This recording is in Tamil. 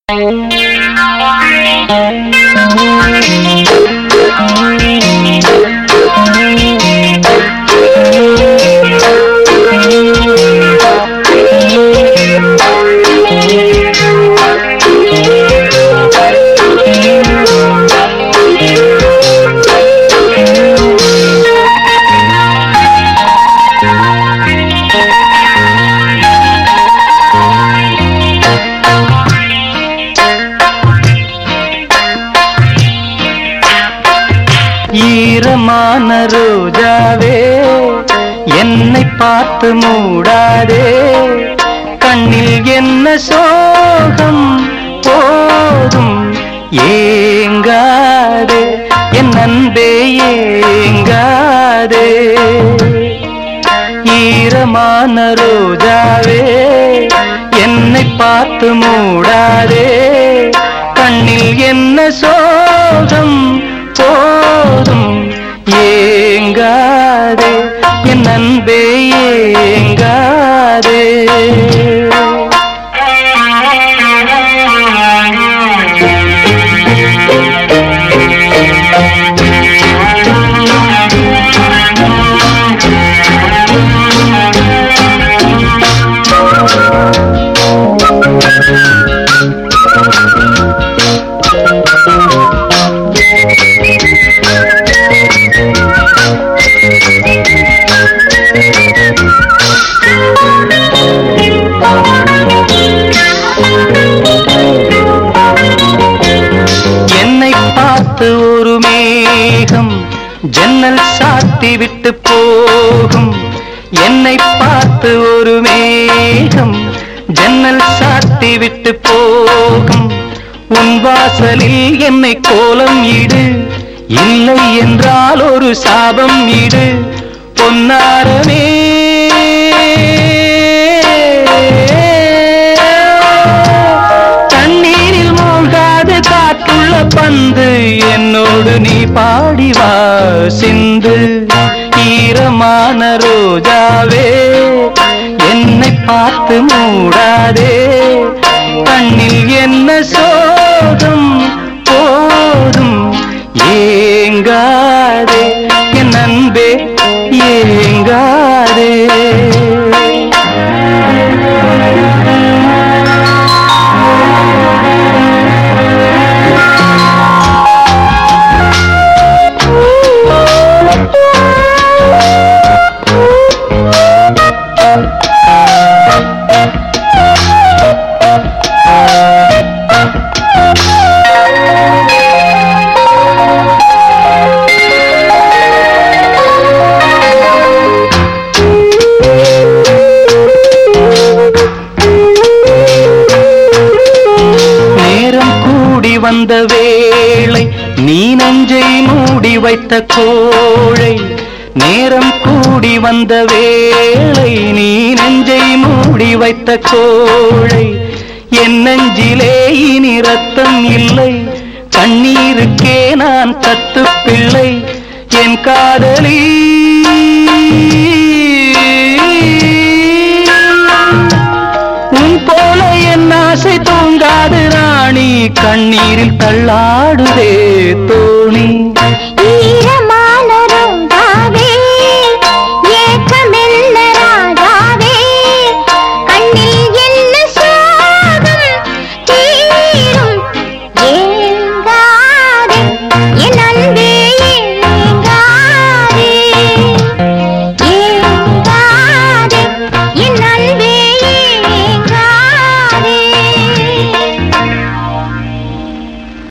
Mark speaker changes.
Speaker 1: ஈரமான ரோஜாவே என்னை பார்த்து மூடாதே, கண்ணில் என்ன சோகம் போதும் ஏங்காதே, என் அன்பே ஏங்காதே. ஈரமான ரோஜாவே என்னை பார்த்து மூடாதே, கண்ணில் என்ன சோகம் போதும் ஏங்காதே, என் அன்பே ஏங்காதே. என்னை பார்த்து ஒரு மேகம் ஜன்னல் சாத்தி விட்டு போகும், என்னை பார்த்து ஒரு மேகம் ஜன்னல் சாத்தி விட்டு போகும். உன் வாசலில் என்னை கோலம் இடு, இல்லை என்றால் ஒரு சாபம் இடு. பொன்னாரமே தண்ணீரில் மூழ்காது காற்றுள்ள பந்து, என்னோடு நீ பாடிவா சிந்து. ஈரமான ரோஜாவே என்னை பார்த்து மூடாதே, கண்ணில் என்ன சோகம் போதும் ஏங்காதே, என் அன்பே ஏங்காதே. வந்த வேளை நீ நெஞ்சை மூடி வைத்த கோழை, நேரம் கூடி வந்த வேளை நீ நெஞ்சை மூடி வைத்த கோழை. என் நெஞ்சிலே இனி ரத்தம் இல்லை, கண்ணீருக்கே நான் கத்து பிள்ளை. என் காதலி உன் போல என் ஆசை தூங்காது ராணி, கண்ணீரில் தள்ளாடுதே தோணி.